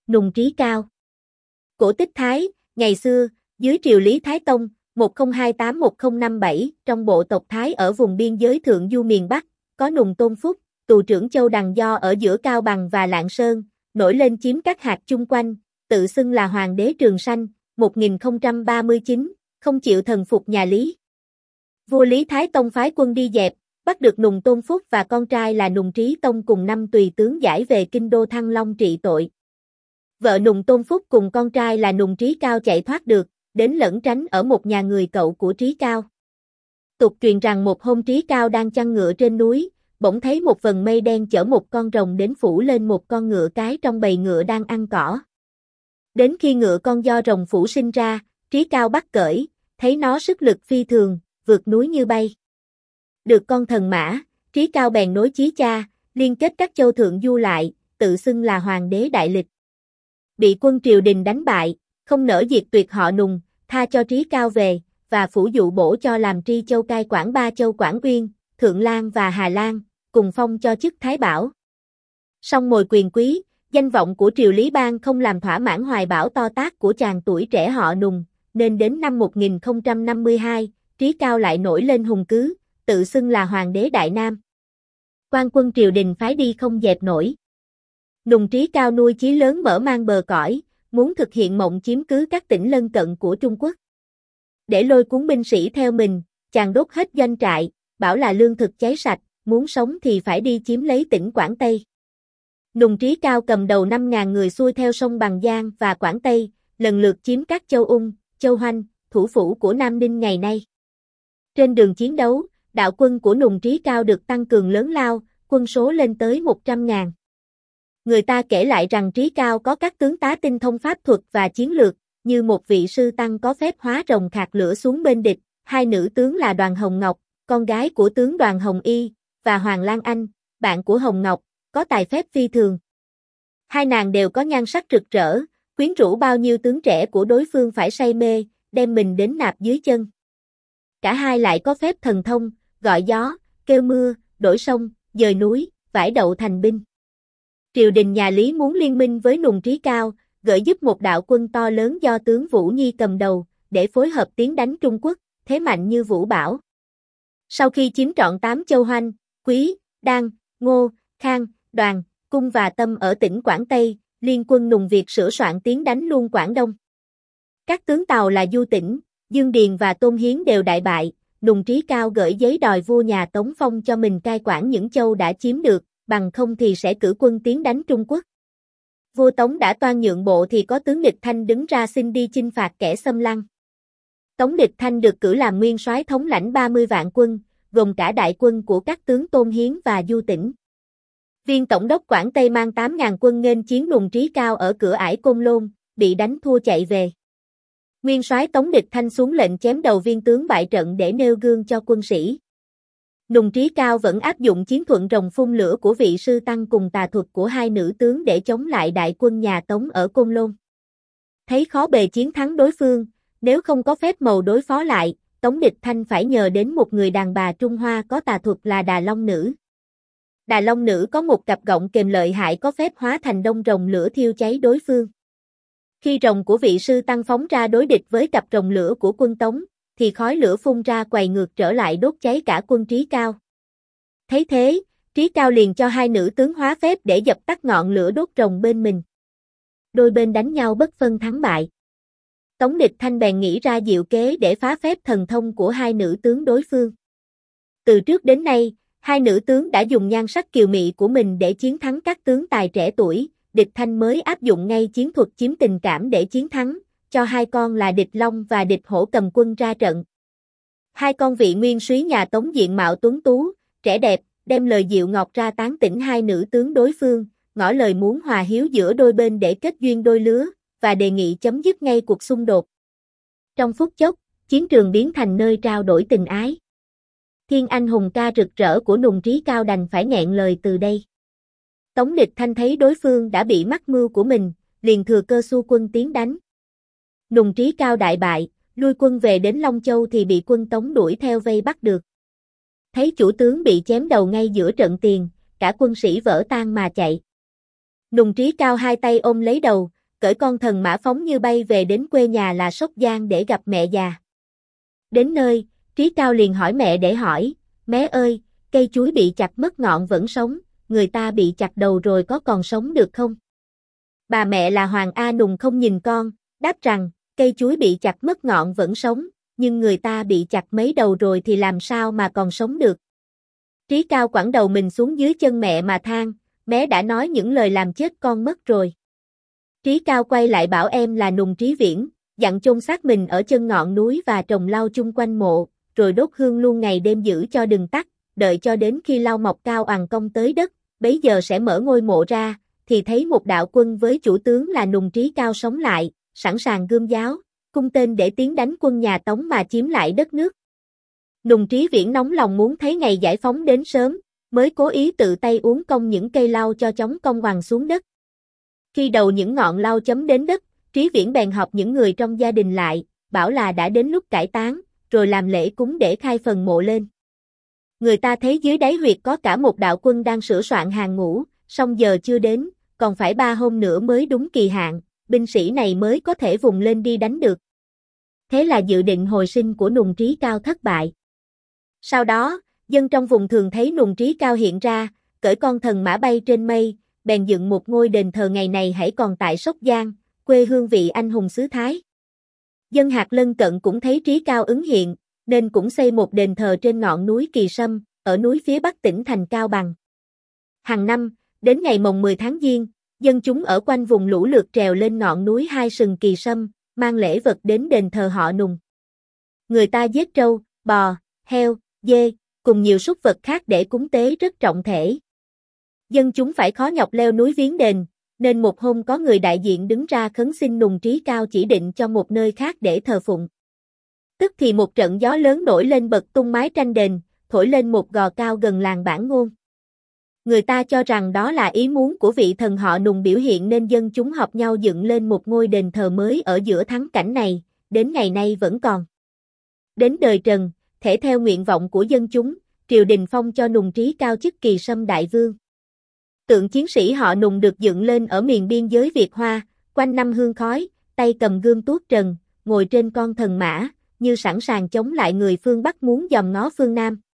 Nùng Trí Cao. Cổ tích Thái, ngày xưa, dưới triều Lý Thái Tông, 1028-1057, trong bộ tộc Thái ở vùng biên giới Thượng Du miền Bắc, có Nùng Tôn Phúc, tù trưởng Châu Đằng Do ở giữa Cao Bằng và Lạng Sơn, nổi lên chiếm các hạt chung quanh, tự xưng là Hoàng đế Trường Sanh, 1039, không chịu thần phục nhà Lý. Vua Lý Thái Tông phái quân đi dẹp, bắt được Nùng Tôn Phúc và con trai là Nùng Trí Tông cùng 5 tùy tướng giải về kinh đô Thăng Long trị tội. Vợ Nùng Tôn Phúc cùng con trai là Nùng Trí Cao chạy thoát được, đến lẩn tránh ở một nhà người cậu của Trí Cao. Tục truyền rằng một hôm Trí Cao đang chăn ngựa trên núi, bỗng thấy một vần mây đen chở một con rồng đến phủ lên một con ngựa cái trong bầy ngựa đang ăn cỏ. Đến khi ngựa con do rồng phủ sinh ra, Trí Cao bắt cởi, thấy nó sức lực phi thường, vượt núi như bay. Được con thần mã, Trí Cao bèn nối chí cha, liên kết các châu Thượng Du lại, tự xưng là Hoàng đế Đại Lịch. Bị quân triều đình đánh bại, không nỡ diệt tuyệt họ Nùng, tha cho Trí Cao về, và phủ dụ bổ cho làm tri châu cai quản 3 châu Quảng Uyên, Thượng Lan và Hà Lan, cùng phong cho chức Thái Bảo. Song mồi quyền quý, danh vọng của triều Lý Bang không làm thỏa mãn hoài bão to tát của chàng tuổi trẻ họ Nùng, nên đến năm 1052, Trí Cao lại nổi lên hùng cứ, tự xưng là Hoàng đế Đại Nam. Quan quân triều đình phái đi không dẹp nổi. Nùng Trí Cao nuôi chí lớn mở mang bờ cõi, muốn thực hiện mộng chiếm cứ các tỉnh lân cận của Trung Quốc. Để lôi cuốn binh sĩ theo mình, chàng đốt hết doanh trại, bảo là lương thực cháy sạch, muốn sống thì phải đi chiếm lấy tỉnh Quảng Tây. Nùng Trí Cao cầm đầu 5.000 người xuôi theo sông Bằng Giang và Quảng Tây, lần lượt chiếm các châu Ung, châu Hoanh, thủ phủ của Nam Ninh ngày nay. Trên đường chiến đấu, đạo quân của Nùng Trí Cao được tăng cường lớn lao, quân số lên tới 100.000. Người ta kể lại rằng Trí Cao có các tướng tá tinh thông pháp thuật và chiến lược, như một vị sư tăng có phép hóa rồng khạc lửa xuống bên địch, 2 nữ tướng là Đoàn Hồng Ngọc, con gái của tướng Đoàn Hồng Y, và Hoàng Lan Anh, bạn của Hồng Ngọc, có tài phép phi thường. 2 nàng đều có nhan sắc rực rỡ, quyến rũ bao nhiêu tướng trẻ của đối phương phải say mê, đem mình đến nạp dưới chân. Cả hai lại có phép thần thông, gọi gió, kêu mưa, đổi sông, dời núi, vải đậu thành binh. Triều đình nhà Lý muốn liên minh với Nùng Trí Cao, gửi giúp một đạo quân to lớn do tướng Vũ Nhi cầm đầu, để phối hợp tiến đánh Trung Quốc, thế mạnh như Vũ Bảo. Sau khi chiếm trọn 8 châu Hoanh, Quý, Đan, Ngô, Khang, Đoàn, Cung và Tâm ở tỉnh Quảng Tây, liên quân Nùng Việt sửa soạn tiến đánh luôn Quảng Đông. Các tướng Tàu là Du Tĩnh, Dương Điền và Tôn Hiến đều đại bại, Nùng Trí Cao gửi giấy đòi vua nhà Tống phong cho mình cai quản những châu đã chiếm được, bằng không thì sẽ cử quân tiến đánh Trung Quốc. Vua Tống đã toan nhượng bộ thì có tướng Địch Thanh đứng ra xin đi chinh phạt kẻ xâm lăng. Tống Địch Thanh được cử làm nguyên soái thống lãnh 30 vạn quân, gồm cả đại quân của các tướng Tôn Hiến và Du Tĩnh. Viên tổng đốc Quảng Tây mang 8.000 quân nghênh chiến Nùng Trí Cao ở cửa ải Côn Lôn, bị đánh thua chạy về. Nguyên soái Tống Địch Thanh xuống lệnh chém đầu viên tướng bại trận để nêu gương cho quân sĩ. Nùng Trí Cao vẫn áp dụng chiến thuận rồng phun lửa của vị sư tăng cùng tà thuật của 2 nữ tướng để chống lại đại quân nhà Tống ở Côn Lôn. Thấy khó bề chiến thắng đối phương, nếu không có phép màu đối phó lại, Tống Địch Thanh phải nhờ đến một người đàn bà Trung Hoa có tà thuật là Đà Long Nữ. Đà Long Nữ có một cặp gọng kềm lợi hại có phép hóa thành đông rồng lửa thiêu cháy đối phương. Khi rồng của vị sư tăng phóng ra đối địch với cặp rồng lửa của quân Tống, thì khói lửa phun ra quầy ngược trở lại đốt cháy cả quân Trí Cao. Thấy thế, Trí Cao liền cho 2 nữ tướng hóa phép để dập tắt ngọn lửa đốt rồng bên mình. Đôi bên đánh nhau bất phân thắng bại. Tống Địch Thanh bèn nghĩ ra diệu kế để phá phép thần thông của 2 nữ tướng đối phương. Từ trước đến nay, 2 nữ tướng đã dùng nhan sắc kiều mị của mình để chiến thắng các tướng tài trẻ tuổi, Địch Thanh mới áp dụng ngay chiến thuật chiếm tình cảm để chiến thắng, cho 2 con là Địch Long và Địch Hổ cầm quân ra trận. 2 con vị nguyên soái nhà Tống diện mạo tuấn tú, trẻ đẹp, đem lời dịu ngọt ra tán tỉnh 2 nữ tướng đối phương, ngỏ lời muốn hòa hiếu giữa đôi bên để kết duyên đôi lứa, và đề nghị chấm dứt ngay cuộc xung đột. Trong phút chốc, chiến trường biến thành nơi trao đổi tình ái. Thiên anh hùng ca rực rỡ của Nùng Trí Cao đành phải nghẹn lời từ đây. Tống Địch Thanh thấy đối phương đã bị mắc mưu của mình, liền thừa cơ xua quân tiến đánh. Nùng Trí Cao đại bại, lui quân về đến Long Châu thì bị quân Tống đuổi theo vây bắt được. Thấy chủ tướng bị chém đầu ngay giữa trận tiền, cả quân sĩ vỡ tan mà chạy. Nùng Trí Cao 2 tay ôm lấy đầu, cởi con thần mã phóng như bay về đến quê nhà là Sóc Giang để gặp mẹ già. Đến nơi, Trí Cao liền hỏi mẹ để hỏi, mé ơi, cây chuối bị chặt mất ngọn vẫn sống, người ta bị chặt đầu rồi có còn sống được không? Bà mẹ là Hoàng A Nùng không nhìn con, đáp rằng, cây chuối bị chặt mất ngọn vẫn sống, nhưng người ta bị chặt mấy đầu rồi thì làm sao mà còn sống được. Trí Cao quẳng đầu mình xuống dưới chân mẹ mà than, mé đã nói những lời làm chết con mất rồi. Trí Cao quay lại bảo em là Nùng Trí Viễn, dặn chôn xác mình ở chân ngọn núi và trồng lau chung quanh mộ, rồi đốt hương luôn ngày đêm giữ cho đừng tắt, đợi cho đến khi lau mọc cao oằn cong tới đất, bấy giờ sẽ mở ngôi mộ ra, thì thấy một đạo quân với chủ tướng là Nùng Trí Cao sống lại, sẵn sàng gươm giáo, cung tên để tiến đánh quân nhà Tống mà chiếm lại đất nước. Nùng Trí Viễn nóng lòng muốn thấy ngày giải phóng đến sớm, mới cố ý tự tay uốn cong những cây lau cho chóng cong oằn xuống đất. Khi đầu những ngọn lau chấm đến đất, Trí Viễn bèn họp những người trong gia đình lại, bảo là đã đến lúc cải táng, rồi làm lễ cúng để khai phần mộ lên. Người ta thấy dưới đáy huyệt có cả một đạo quân đang sửa soạn hàng ngũ, song giờ chưa đến, còn phải 3 hôm nữa mới đúng kỳ hạn, binh sĩ này mới có thể vùng lên đi đánh được. Thế là dự định hồi sinh của Nùng Trí Cao thất bại. Sau đó, dân trong vùng thường thấy Nùng Trí Cao hiện ra, cởi con thần mã bay trên mây, bèn dựng một ngôi đền thờ ngày này hãy còn tại Sóc Giang, quê hương vị anh hùng xứ Thái. Dân hạt lân cận cũng thấy Trí Cao ứng hiện, nên cũng xây một đền thờ trên ngọn núi Kỳ Sâm, ở núi phía bắc tỉnh thành Cao Bằng. Hàng năm, đến ngày mồng 10 tháng Giêng, dân chúng ở quanh vùng lũ lượt trèo lên ngọn núi Hai Sừng Kỳ Sâm, mang lễ vật đến đền thờ họ Nùng. Người ta giết trâu, bò, heo, dê, cùng nhiều súc vật khác để cúng tế rất trọng thể. Dân chúng phải khó nhọc leo núi viếng đền, nên một hôm có người đại diện đứng ra khấn xin Nùng Trí Cao chỉ định cho một nơi khác để thờ phụng. Tức thì một trận gió lớn nổi lên bật tung mái tranh đền, thổi lên một gò cao gần làng Bản Ngôn. Người ta cho rằng đó là ý muốn của vị thần họ Nùng biểu hiện nên dân chúng họp nhau dựng lên một ngôi đền thờ mới ở giữa thắng cảnh này, đến ngày nay vẫn còn. Đến đời Trần, thể theo nguyện vọng của dân chúng, triều đình phong cho Nùng Trí Cao chức Kỳ Sâm Đại Vương. Tượng chiến sĩ họ Nùng được dựng lên ở miền biên giới Việt Hoa, quanh năm hương khói, tay cầm gươm tuốt trần, ngồi trên con thần mã, như sẵn sàng chống lại người phương Bắc muốn dòm ngó phương Nam.